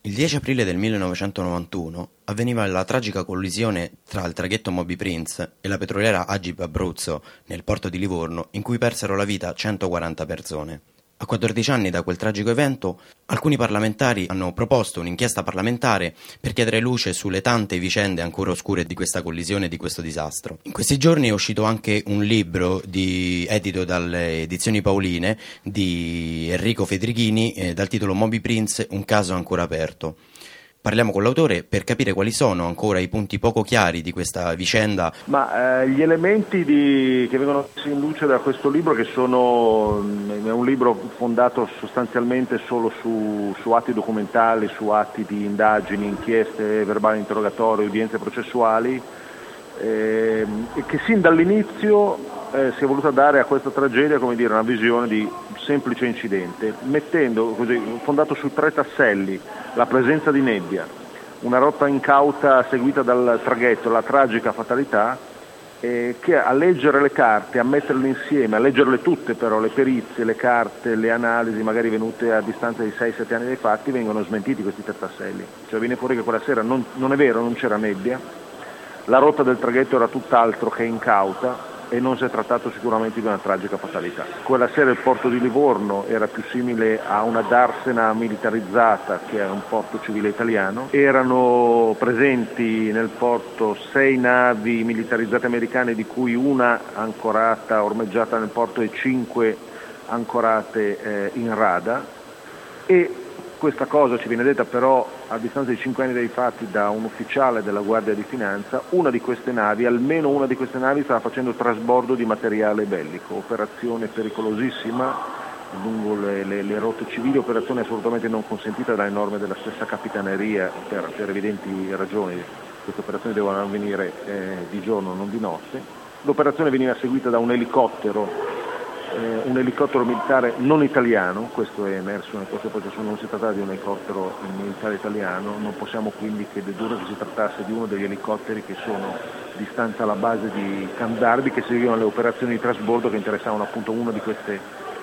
Il 10 aprile del 1991 avveniva la tragica collisione tra il traghetto Moby Prince e la petroliera Agip Abruzzo nel porto di Livorno, in cui persero la vita 140 persone. A 14 anni da quel tragico evento, alcuni parlamentari hanno proposto un'inchiesta parlamentare per chiedere luce sulle tante vicende ancora oscure di questa collisione e di questo disastro. In questi giorni è uscito anche un libro edito dalle edizioni Paoline di Enrico Fedrighini dal titolo Moby Prince, un caso ancora aperto. Parliamo con l'autore per capire quali sono ancora i punti poco chiari di questa vicenda. Gli elementi che vengono messi in luce da questo libro, che è un libro fondato sostanzialmente solo su atti documentali, su atti di indagini, inchieste, verbali interrogatori, udienze processuali, e che sin dall'inizio si è voluta dare a questa tragedia, come dire, una visione di semplice incidente, fondato su 3 tasselli: la presenza di nebbia, una rotta incauta seguita dal traghetto, la tragica fatalità, che a leggere le carte, a metterle insieme, a leggerle tutte però, le perizie, le carte, le analisi magari venute a distanza di 6-7 anni dai fatti, vengono smentiti questi 3 tasselli. Cioè viene fuori che quella sera non è vero, non c'era nebbia, la rotta del traghetto era tutt'altro che incauta e non si è trattato sicuramente di una tragica fatalità. Quella sera il porto di Livorno era più simile a una darsena militarizzata che a un porto civile italiano. Erano presenti nel porto 6 navi militarizzate americane, di cui una ancorata, ormeggiata nel porto, e 5 ancorate in rada, e questa cosa ci viene detta però a distanza di 5 anni dai fatti da un ufficiale della Guardia di Finanza. Almeno una di queste navi stava facendo trasbordo di materiale bellico, operazione pericolosissima lungo le rotte civili, operazione assolutamente non consentita dalle norme della stessa capitaneria per evidenti ragioni. Queste operazioni devono avvenire di giorno, non di notte. L'operazione veniva seguita da un elicottero militare non italiano, questo è emerso nel corso del processo, non si trattava di un elicottero militare italiano. Non possiamo quindi che dedurre che si trattasse di uno degli elicotteri che sono di stanza alla base di Camdarbi, che seguivano le operazioni di trasbordo che interessavano appunto una di queste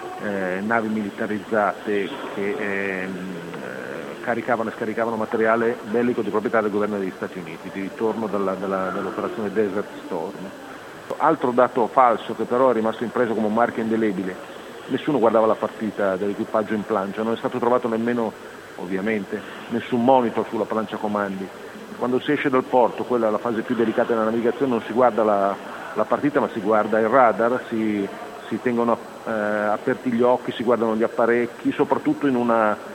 navi militarizzate che caricavano e scaricavano materiale bellico di proprietà del governo degli Stati Uniti, di ritorno dall'operazione Desert Storm. Altro dato falso che però è rimasto impreso come un marchio indelebile: nessuno guardava la partita dell'equipaggio in plancia, non è stato trovato nemmeno, ovviamente, nessun monitor sulla plancia comandi. Quando si esce dal porto, quella è la fase più delicata della navigazione, non si guarda la partita ma si guarda il radar, si tengono aperti gli occhi, si guardano gli apparecchi, soprattutto in una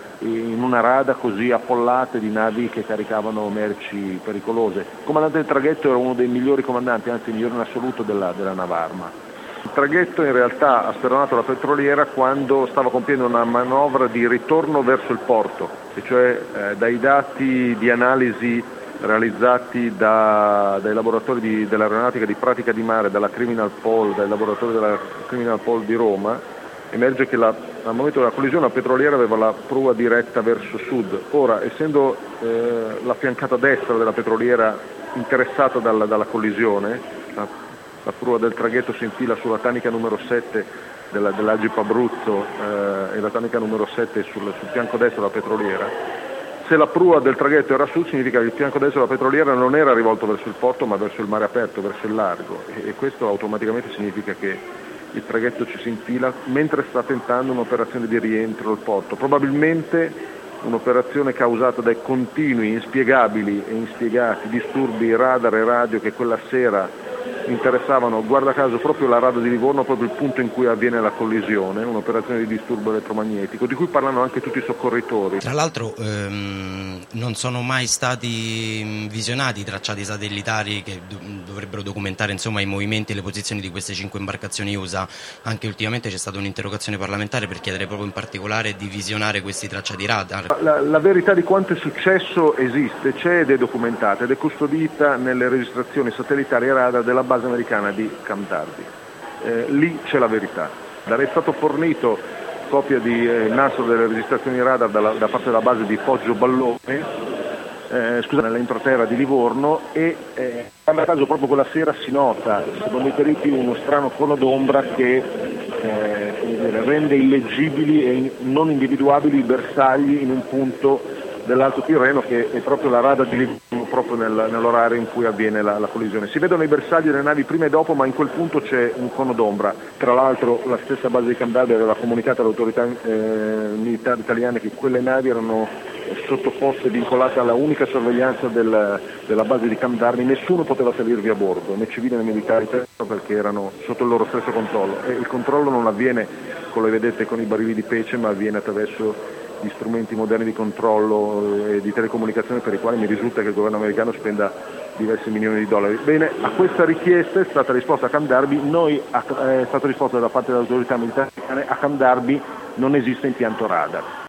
rada così appollate di navi che caricavano merci pericolose. Il comandante del traghetto era uno dei migliori comandanti, anzi il migliore in assoluto della Navarma. Il traghetto in realtà ha speronato la petroliera quando stava compiendo una manovra di ritorno verso il porto, e cioè dai dati di analisi realizzati dai laboratori dell'aeronautica di pratica di mare, dai laboratori della Criminal Pol di Roma, emerge che al momento della collisione la petroliera aveva la prua diretta verso sud. Ora, essendo la fiancata destra della petroliera interessata dalla collisione, la prua del traghetto si infila sulla tanica numero 7 dell'Agip Abruzzo e la tanica numero 7 sul fianco destro della petroliera. Se la prua del traghetto era a sud, significa che il fianco destro della petroliera non era rivolto verso il porto ma verso il mare aperto, verso il largo, e questo automaticamente significa che il traghetto ci si infila mentre sta tentando un'operazione di rientro al porto, probabilmente un'operazione causata dai continui, inspiegabili e inspiegati disturbi radar e radio che quella sera interessavano, guarda caso, proprio la rada di Livorno, proprio il punto in cui avviene la collisione, un'operazione di disturbo elettromagnetico di cui parlano anche tutti i soccorritori. Tra l'altro non sono mai stati visionati i tracciati satellitari che dovrebbero documentare insomma i movimenti e le posizioni di queste 5 imbarcazioni USA. Anche ultimamente c'è stata un'interrogazione parlamentare per chiedere proprio in particolare di visionare questi tracciati radar. La verità di quanto è successo esiste, c'è ed è documentata ed è custodita nelle registrazioni satellitari e radar della base americana di Camdarbi. Lì c'è la verità. È stato fornito copia di nastro delle registrazioni radar da parte della base di Poggio Ballone, nell'entroterra di Livorno, e a caso proprio quella sera si nota, secondo i periti, uno strano cono d'ombra che rende illeggibili e non individuabili i bersagli in un punto dell'Alto Tirreno, che è proprio la rada di Livorno, proprio nell'orario in cui avviene la collisione. Si vedono i bersagli delle navi prima e dopo, ma in quel punto c'è un cono d'ombra. Tra l'altro la stessa base di Camp Darby aveva comunicato alle autorità militari italiane che quelle navi erano sottoposte, vincolate alla unica sorveglianza della base di Camp Darby. Nessuno poteva salirvi a bordo, né civili né militari, perché erano sotto il loro stesso controllo, e il controllo non avviene, come vedete, con i barili di pece, ma avviene attraverso gli strumenti moderni di controllo e di telecomunicazione, per i quali mi risulta che il governo americano spenda diversi milioni di dollari. Bene, a questa richiesta è stata risposta a Camp Darby, è stata risposta da parte delle autorità militari americane: a Camp Darby non esiste impianto radar.